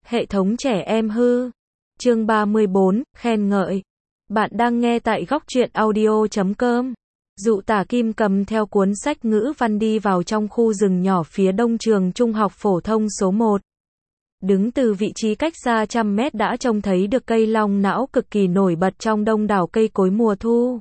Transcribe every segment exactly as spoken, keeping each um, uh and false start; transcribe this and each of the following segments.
Hệ thống trẻ em hư. Chương ba mươi bốn, khen ngợi. Bạn đang nghe tại góc truyện audio chấm com. Dụ Tả Kim cầm theo cuốn sách ngữ văn đi vào trong khu rừng nhỏ phía đông trường trung học phổ thông số một. Đứng từ vị trí cách xa trăm mét đã trông thấy được cây long não cực kỳ nổi bật trong đông đảo cây cối mùa thu.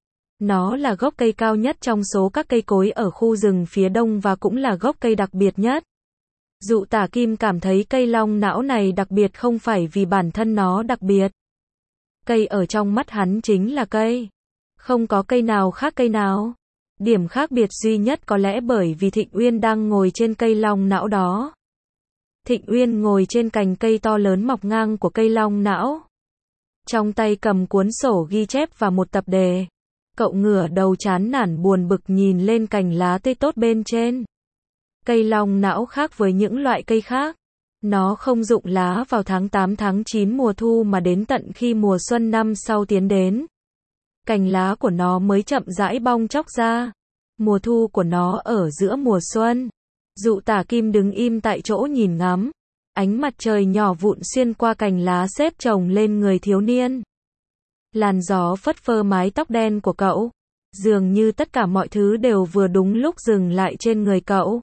Nó là gốc cây cao nhất trong số các cây cối ở khu rừng phía đông và cũng là gốc cây đặc biệt nhất. Dụ Tả Kim cảm thấy cây long não này đặc biệt không phải vì bản thân nó đặc biệt. Cây ở trong mắt hắn chính là cây. Không có cây nào khác cây nào. Điểm khác biệt duy nhất có lẽ bởi vì Thịnh Uyên đang ngồi trên cây long não đó. Thịnh Uyên ngồi trên cành cây to lớn mọc ngang của cây long não. Trong tay cầm cuốn sổ ghi chép và một tập đề. Cậu ngửa đầu chán nản buồn bực nhìn lên cành lá tươi tốt bên trên. Cây long não khác với những loại cây khác. Nó không rụng lá vào tháng tám tháng chín mùa thu mà đến tận khi mùa xuân năm sau tiến đến. Cành lá của nó mới chậm rãi bong chóc ra. Mùa thu của nó ở giữa mùa xuân. Dụ Tả Kim đứng im tại chỗ nhìn ngắm. Ánh mặt trời nhỏ vụn xuyên qua cành lá xếp chồng lên người thiếu niên. Làn gió phất phơ mái tóc đen của cậu. Dường như tất cả mọi thứ đều vừa đúng lúc dừng lại trên người cậu.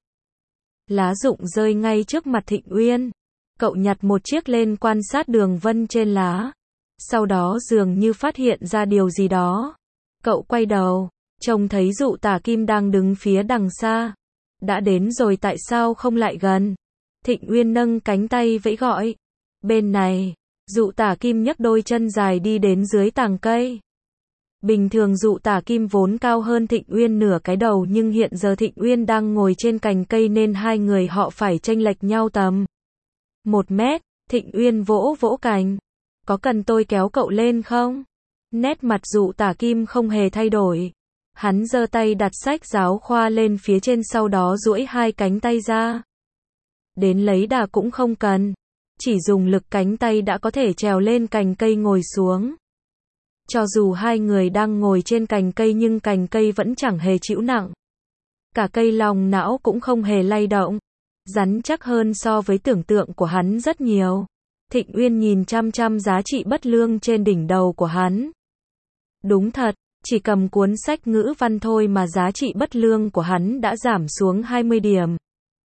Lá rụng rơi ngay trước mặt Thịnh Uyên. Cậu nhặt một chiếc lên quan sát đường vân trên lá. Sau đó dường như phát hiện ra điều gì đó. Cậu quay đầu, trông thấy Dụ Tả Kim đang đứng phía đằng xa. Đã đến rồi tại sao không lại gần? Thịnh Uyên nâng cánh tay vẫy gọi. Bên này, Dụ Tả Kim nhấc đôi chân dài đi đến dưới tàng cây. Bình thường Dụ Tả Kim vốn cao hơn Thịnh Uyên nửa cái đầu nhưng hiện giờ Thịnh Uyên đang ngồi trên cành cây nên hai người họ phải chênh lệch nhau tầm một mét. Thịnh Uyên vỗ vỗ cành. Có cần tôi kéo cậu lên không? Nét mặt Dụ Tả Kim không hề thay đổi. Hắn giơ tay đặt sách giáo khoa lên phía trên sau đó duỗi hai cánh tay ra. Đến lấy đà cũng không cần. Chỉ dùng lực cánh tay đã có thể trèo lên cành cây ngồi xuống. Cho dù hai người đang ngồi trên cành cây nhưng cành cây vẫn chẳng hề chịu nặng. Cả cây long não cũng không hề lay động. Rắn chắc hơn so với tưởng tượng của hắn rất nhiều. Thịnh Uyên nhìn chăm chăm giá trị bất lương trên đỉnh đầu của hắn. Đúng thật, chỉ cầm cuốn sách ngữ văn thôi mà giá trị bất lương của hắn đã giảm xuống hai mươi điểm.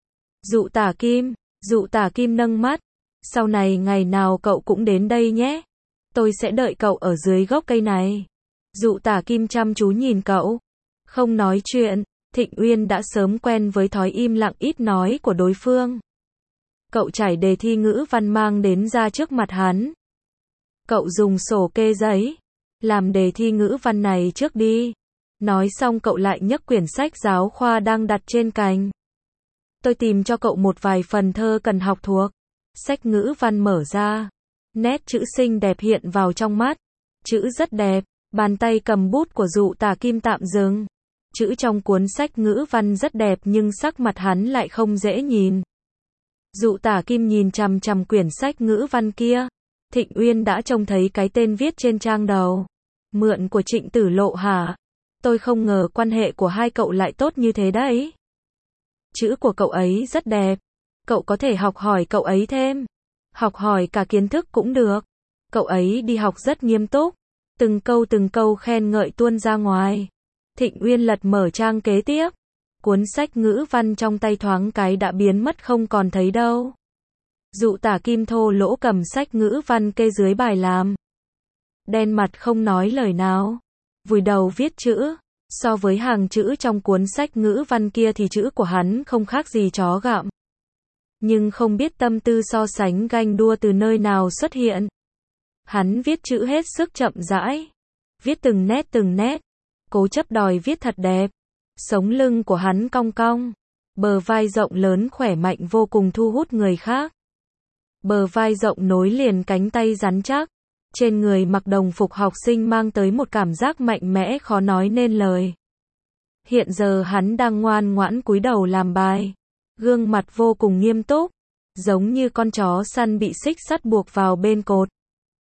Dụ Tả Kim, Dụ Tả Kim nâng mắt. Sau này ngày nào cậu cũng đến đây nhé. Tôi sẽ đợi cậu ở dưới gốc cây này. Dụ Tả Kim chăm chú nhìn cậu. Không nói chuyện, Thịnh Uyên đã sớm quen với thói im lặng ít nói của đối phương. Cậu trải đề thi ngữ văn mang đến ra trước mặt hắn. Cậu dùng sổ kê giấy. Làm đề thi ngữ văn này trước đi. Nói xong cậu lại nhấc quyển sách giáo khoa đang đặt trên cành. Tôi tìm cho cậu một vài phần thơ cần học thuộc. Sách ngữ văn mở ra. Nét chữ xinh đẹp hiện vào trong mắt. Chữ rất đẹp. Bàn tay cầm bút của Dụ Tả Kim tạm dừng. Chữ trong cuốn sách ngữ văn rất đẹp nhưng sắc mặt hắn lại không dễ nhìn. Dụ Tả Kim nhìn chằm chằm quyển sách ngữ văn kia. Thịnh Uyên đã trông thấy cái tên viết trên trang đầu. Mượn của Trịnh Tử Lộ hả? Tôi không ngờ quan hệ của hai cậu lại tốt như thế đấy. Chữ của cậu ấy rất đẹp. Cậu có thể học hỏi cậu ấy thêm. Học hỏi cả kiến thức cũng được. Cậu ấy đi học rất nghiêm túc. Từng câu từng câu khen ngợi tuôn ra ngoài. Thịnh Uyên lật mở trang kế tiếp. Cuốn sách ngữ văn trong tay thoáng cái đã biến mất không còn thấy đâu. Dụ Tả Kim thô lỗ cầm sách ngữ văn kê dưới bài làm. Đen mặt không nói lời nào. Vùi đầu viết chữ. So với hàng chữ trong cuốn sách ngữ văn kia thì chữ của hắn không khác gì chó gặm. Nhưng không biết tâm tư so sánh ganh đua từ nơi nào xuất hiện. Hắn viết chữ hết sức chậm rãi. Viết từng nét từng nét. Cố chấp đòi viết thật đẹp. Sống lưng của hắn cong cong. Bờ vai rộng lớn khỏe mạnh vô cùng thu hút người khác. Bờ vai rộng nối liền cánh tay rắn chắc. Trên người mặc đồng phục học sinh mang tới một cảm giác mạnh mẽ khó nói nên lời. Hiện giờ hắn đang ngoan ngoãn cúi đầu làm bài. Gương mặt vô cùng nghiêm túc. Giống như con chó săn bị xích sắt buộc vào bên cột.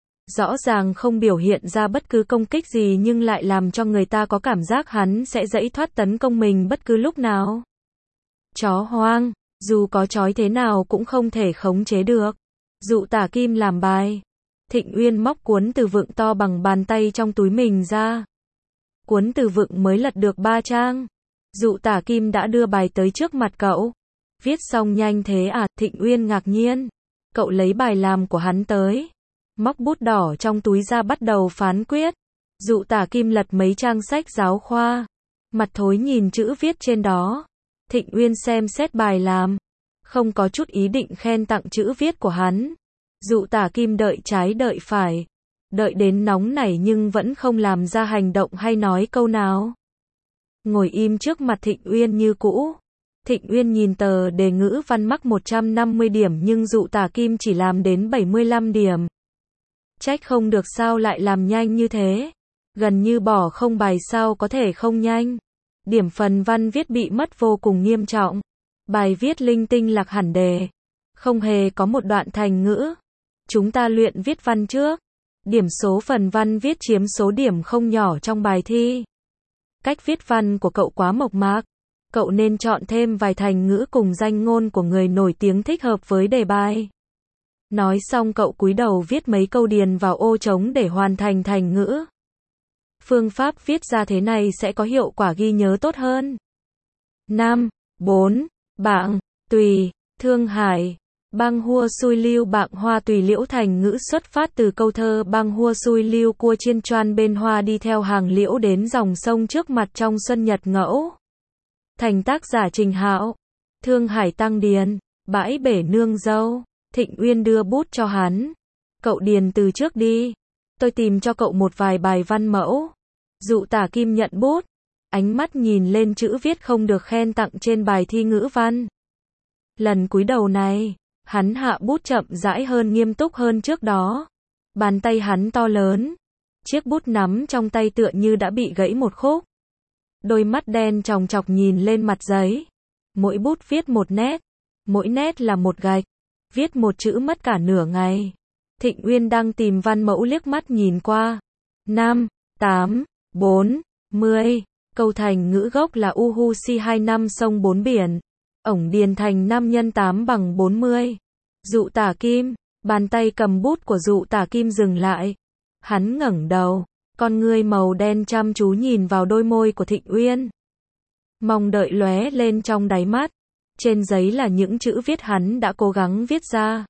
Rõ ràng không biểu hiện ra bất cứ công kích gì nhưng lại làm cho người ta có cảm giác hắn sẽ giãy thoát tấn công mình bất cứ lúc nào. Chó hoang, dù có trói thế nào cũng không thể khống chế được. Dụ Tả Kim làm bài. Thịnh Uyên móc cuốn từ vựng to bằng bàn tay trong túi mình ra. Cuốn từ vựng mới lật được ba trang. Dụ Tả Kim đã đưa bài tới trước mặt cậu. Viết xong nhanh thế à? Thịnh Uyên ngạc nhiên. Cậu lấy bài làm của hắn tới. Móc bút đỏ trong túi ra bắt đầu phán quyết. Dụ Tả Kim lật mấy trang sách giáo khoa. Mặt thối nhìn chữ viết trên đó. Thịnh Uyên xem xét bài làm. Không có chút ý định khen tặng chữ viết của hắn. Dụ Tả Kim đợi trái đợi phải. Đợi đến nóng nảy nhưng vẫn không làm ra hành động hay nói câu nào. Ngồi im trước mặt Thịnh Uyên như cũ. Thịnh Uyên nhìn tờ đề ngữ văn mắc một trăm năm mươi điểm nhưng Dụ Tả Kim chỉ làm đến bảy mươi lăm điểm. Trách không được sao lại làm nhanh như thế. Gần như bỏ không bài sao có thể không nhanh. Điểm phần văn viết bị mất vô cùng nghiêm trọng. Bài viết linh tinh lạc hẳn đề. Không hề có một đoạn thành ngữ. Chúng ta luyện viết văn trước. Điểm số phần văn viết chiếm số điểm không nhỏ trong bài thi. Cách viết văn của cậu quá mộc mạc. Cậu nên chọn thêm vài thành ngữ cùng danh ngôn của người nổi tiếng thích hợp với đề bài. Nói xong cậu cúi đầu viết mấy câu điền vào ô trống để hoàn thành thành ngữ. Phương pháp viết ra thế này sẽ có hiệu quả ghi nhớ tốt hơn. năm. bốn. Bạng, tùy, Thương Hải. Bang hua xui lưu bạng hoa tùy liễu thành ngữ xuất phát từ câu thơ bang hua xui lưu cua chiên choan bên hoa đi theo hàng liễu đến dòng sông trước mặt trong xuân nhật ngẫu. Thành tác giả Trình Hạo. Thương Hải tăng điền, bãi bể nương dâu. Thịnh Uyên đưa bút cho hắn. Cậu điền từ trước đi. Tôi tìm cho cậu một vài bài văn mẫu. Dụ Tả Kim nhận bút. Ánh mắt nhìn lên chữ viết không được khen tặng trên bài thi ngữ văn. Lần cúi đầu này, hắn hạ bút chậm rãi hơn nghiêm túc hơn trước đó. Bàn tay hắn to lớn. Chiếc bút nắm trong tay tựa như đã bị gãy một khúc. Đôi mắt đen tròng trọc nhìn lên mặt giấy. Mỗi bút viết một nét. Mỗi nét là một gạch. Viết một chữ mất cả nửa ngày. Thịnh Uyên đang tìm văn mẫu liếc mắt nhìn qua. năm, tám, bốn, mười. Câu thành ngữ gốc là u hu si hai năm sông bốn biển. Ổng điền thành năm nhân tám bằng bốn mươi. Dụ Tả Kim. Bàn tay cầm bút của Dụ Tả Kim dừng lại. Hắn ngẩng đầu. Con ngươi màu đen chăm chú nhìn vào đôi môi của Thịnh Uyên. Mong đợi lóe lên trong đáy mắt. Trên giấy là những chữ viết hắn đã cố gắng viết ra.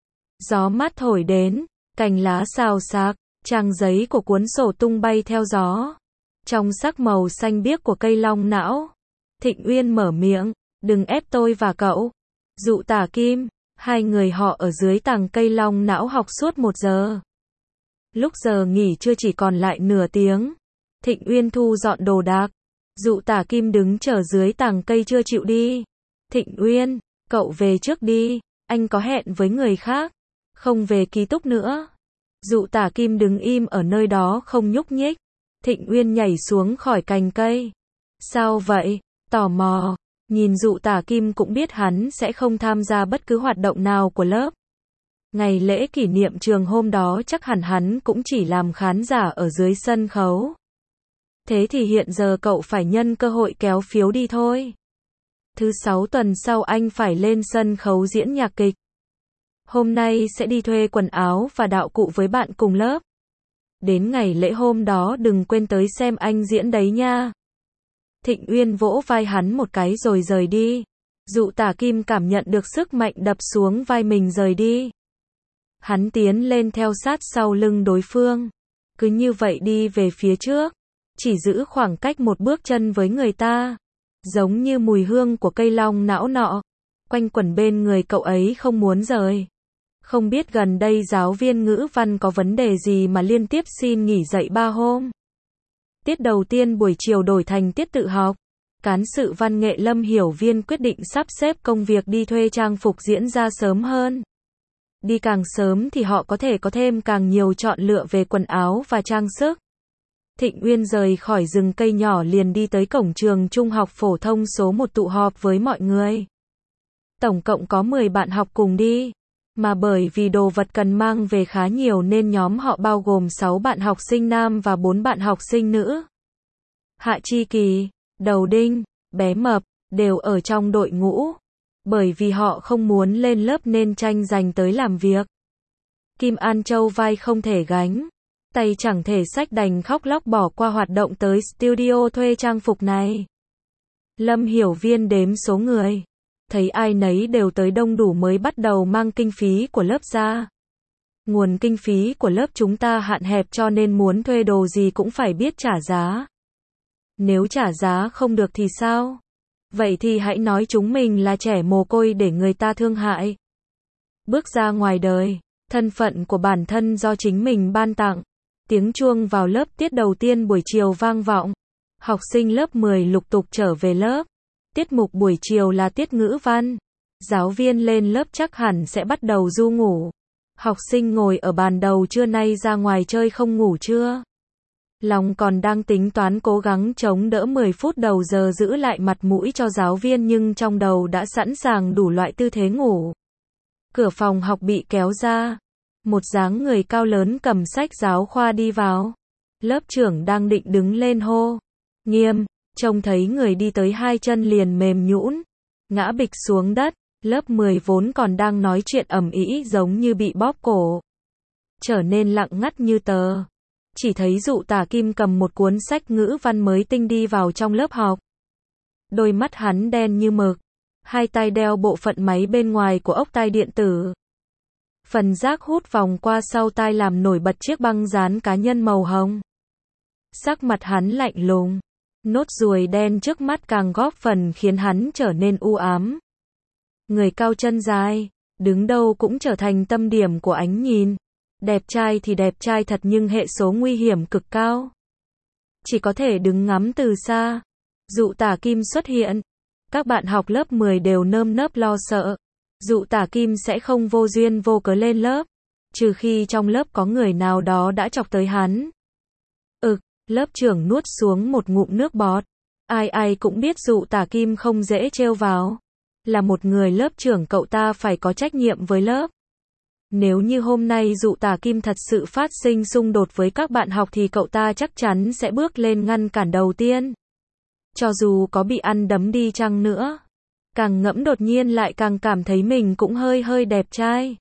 Gió mát thổi đến, cành lá xào xạc, trang giấy của cuốn sổ tung bay theo gió. Trong sắc màu xanh biếc của cây long não. Thịnh Uyên mở miệng, đừng ép tôi và cậu. Dụ Tả Kim, hai người họ ở dưới tàng cây long não học suốt một giờ. Lúc giờ nghỉ trưa chỉ còn lại nửa tiếng. Thịnh Uyên thu dọn đồ đạc. Dụ Tả Kim đứng chờ dưới tàng cây chưa chịu đi. Thịnh Uyên, cậu về trước đi, anh có hẹn với người khác, không về ký túc nữa. Dụ Tả Kim đứng im ở nơi đó không nhúc nhích. Thịnh Uyên nhảy xuống khỏi cành cây. Sao vậy? Tò mò. Nhìn Dụ Tả Kim cũng biết hắn sẽ không tham gia bất cứ hoạt động nào của lớp. Ngày lễ kỷ niệm trường hôm đó chắc hẳn hắn cũng chỉ làm khán giả ở dưới sân khấu. Thế thì hiện giờ cậu phải nhân cơ hội kéo phiếu đi thôi. Thứ sáu tuần sau anh phải lên sân khấu diễn nhạc kịch. Hôm nay sẽ đi thuê quần áo và đạo cụ với bạn cùng lớp. Đến ngày lễ hôm đó đừng quên tới xem anh diễn đấy nha. Thịnh Uyên vỗ vai hắn một cái rồi rời đi. Dụ Tả Kim cảm nhận được sức mạnh đập xuống vai mình rời đi. Hắn tiến lên theo sát sau lưng đối phương. Cứ như vậy đi về phía trước. Chỉ giữ khoảng cách một bước chân với người ta. Giống như mùi hương của cây long não nọ. Quanh quẩn bên người cậu ấy không muốn rời. Không biết gần đây giáo viên ngữ văn có vấn đề gì mà liên tiếp xin nghỉ dạy ba hôm. Tiết đầu tiên buổi chiều đổi thành tiết tự học. Cán sự văn nghệ Lâm Hiểu Viên quyết định sắp xếp công việc đi thuê trang phục diễn ra sớm hơn. Đi càng sớm thì họ có thể có thêm càng nhiều chọn lựa về quần áo và trang sức. Thịnh Uyên rời khỏi rừng cây nhỏ liền đi tới cổng trường trung học phổ thông số một tụ họp với mọi người. Tổng cộng có mười bạn học cùng đi. Mà bởi vì đồ vật cần mang về khá nhiều nên nhóm họ bao gồm sáu bạn học sinh nam và bốn bạn học sinh nữ. Hạ Chi Kỳ, Đầu Đinh, Bé Mập, đều ở trong đội ngũ. Bởi vì họ không muốn lên lớp nên tranh giành tới làm việc. Kim An Châu vai không thể gánh, tay chẳng thể xách đành khóc lóc bỏ qua hoạt động tới studio thuê trang phục này. Lâm Hiểu Viên đếm số người, thấy ai nấy đều tới đông đủ mới bắt đầu mang kinh phí của lớp ra. Nguồn kinh phí của lớp chúng ta hạn hẹp cho nên muốn thuê đồ gì cũng phải biết trả giá. Nếu trả giá không được thì sao? Vậy thì hãy nói chúng mình là trẻ mồ côi để người ta thương hại. Bước ra ngoài đời, thân phận của bản thân do chính mình ban tặng. Tiếng chuông vào lớp tiết đầu tiên buổi chiều vang vọng. Học sinh lớp mười lục tục trở về lớp. Tiết mục buổi chiều là tiết ngữ văn. Giáo viên lên lớp chắc hẳn sẽ bắt đầu du ngủ. Học sinh ngồi ở bàn đầu trưa nay ra ngoài chơi không ngủ chưa? Lòng còn đang tính toán cố gắng chống đỡ mười phút đầu giờ giữ lại mặt mũi cho giáo viên nhưng trong đầu đã sẵn sàng đủ loại tư thế ngủ. Cửa phòng học bị kéo ra. Một dáng người cao lớn cầm sách giáo khoa đi vào. Lớp trưởng đang định đứng lên hô. Nghiêm, trông thấy người đi tới hai chân liền mềm nhũn, ngã bịch xuống đất. Lớp mười vốn còn đang nói chuyện ầm ĩ giống như bị bóp cổ, trở nên lặng ngắt như tờ. Chỉ thấy Dụ Tả Kim cầm một cuốn sách ngữ văn mới tinh đi vào trong lớp học. Đôi mắt hắn đen như mực, hai tay đeo bộ phận máy bên ngoài của ốc tai điện tử. Phần rác hút vòng qua sau tai làm nổi bật chiếc băng dán cá nhân màu hồng. Sắc mặt hắn lạnh lùng, nốt ruồi đen trước mắt càng góp phần khiến hắn trở nên u ám. Người cao chân dài, đứng đâu cũng trở thành tâm điểm của ánh nhìn. Đẹp trai thì đẹp trai thật nhưng hệ số nguy hiểm cực cao. Chỉ có thể đứng ngắm từ xa. Dụ Tả Kim xuất hiện. Các bạn học lớp mười đều nơm nớp lo sợ. Dụ Tả Kim sẽ không vô duyên vô cớ lên lớp. Trừ khi trong lớp có người nào đó đã chọc tới hắn. Ực, lớp trưởng nuốt xuống một ngụm nước bọt. Ai ai cũng biết Dụ Tả Kim không dễ trêu vào. Là một người lớp trưởng cậu ta phải có trách nhiệm với lớp. Nếu như hôm nay Dụ Tả Kim thật sự phát sinh xung đột với các bạn học thì cậu ta chắc chắn sẽ bước lên ngăn cản đầu tiên. Cho dù có bị ăn đấm đi chăng nữa. Càng ngẫm đột nhiên lại càng cảm thấy mình cũng hơi hơi đẹp trai.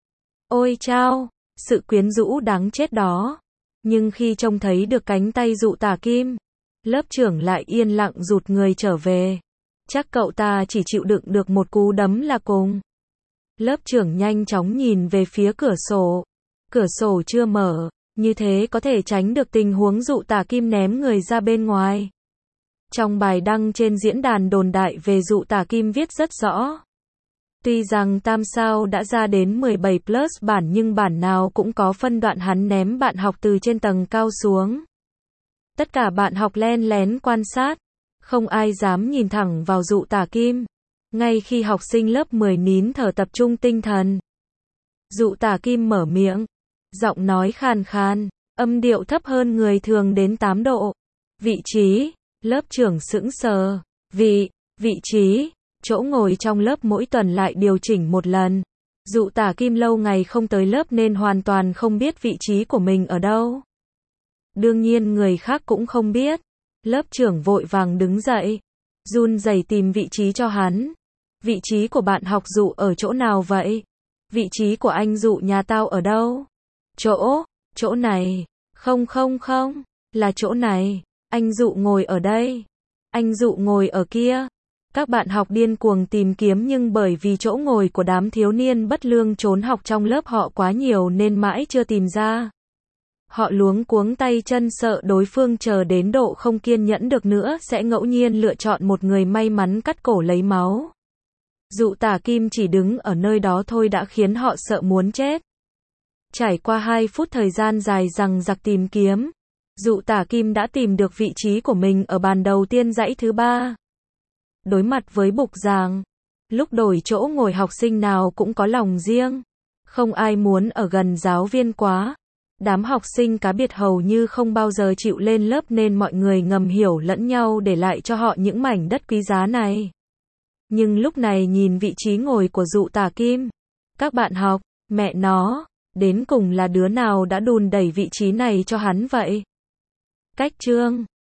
Ôi chao, sự quyến rũ đáng chết đó. Nhưng khi trông thấy được cánh tay Dụ Tả Kim, lớp trưởng lại yên lặng rụt người trở về. Chắc cậu ta chỉ chịu đựng được một cú đấm là cùng. Lớp trưởng nhanh chóng nhìn về phía cửa sổ. Cửa sổ chưa mở, như thế có thể tránh được tình huống Dụ Tả Kim ném người ra bên ngoài. Trong bài đăng trên diễn đàn đồn đại về Dụ Tả Kim viết rất rõ. Tuy rằng tam sao đã ra đến mười bảy plus bản nhưng bản nào cũng có phân đoạn hắn ném bạn học từ trên tầng cao xuống. Tất cả bạn học len lén quan sát. Không ai dám nhìn thẳng vào Dụ Tả Kim. Ngay khi học sinh lớp mười nín thở tập trung tinh thần. Dụ Tả Kim mở miệng. Giọng nói khàn khàn, âm điệu thấp hơn người thường đến tám độ. Vị trí, lớp trưởng sững sờ. Vị, vị trí, chỗ ngồi trong lớp mỗi tuần lại điều chỉnh một lần. Dụ Tả Kim lâu ngày không tới lớp nên hoàn toàn không biết vị trí của mình ở đâu. Đương nhiên người khác cũng không biết. Lớp trưởng vội vàng đứng dậy, run rẩy tìm vị trí cho hắn. Vị trí của bạn học Dụ ở chỗ nào vậy? Vị trí của anh Dụ nhà tao ở đâu? Chỗ, chỗ này. Không không không, là chỗ này. Anh Dụ ngồi ở đây. Anh Dụ ngồi ở kia. Các bạn học điên cuồng tìm kiếm nhưng bởi vì chỗ ngồi của đám thiếu niên bất lương trốn học trong lớp họ quá nhiều nên mãi chưa tìm ra. Họ luống cuống tay chân sợ đối phương chờ đến độ không kiên nhẫn được nữa sẽ ngẫu nhiên lựa chọn một người may mắn cắt cổ lấy máu. Dụ Tả Kim chỉ đứng ở nơi đó thôi đã khiến họ sợ muốn chết. Trải qua hai phút thời gian dài dằng dặc tìm kiếm, Dụ Tả Kim đã tìm được vị trí của mình ở bàn đầu tiên dãy thứ ba. Đối mặt với bục giảng, lúc đổi chỗ ngồi học sinh nào cũng có lòng riêng. Không ai muốn ở gần giáo viên quá. Đám học sinh cá biệt hầu như không bao giờ chịu lên lớp nên mọi người ngầm hiểu lẫn nhau để lại cho họ những mảnh đất quý giá này. Nhưng lúc này nhìn vị trí ngồi của Dụ Tả Kim, các bạn học, mẹ nó, đến cùng là đứa nào đã đùn đẩy vị trí này cho hắn vậy? Cách chương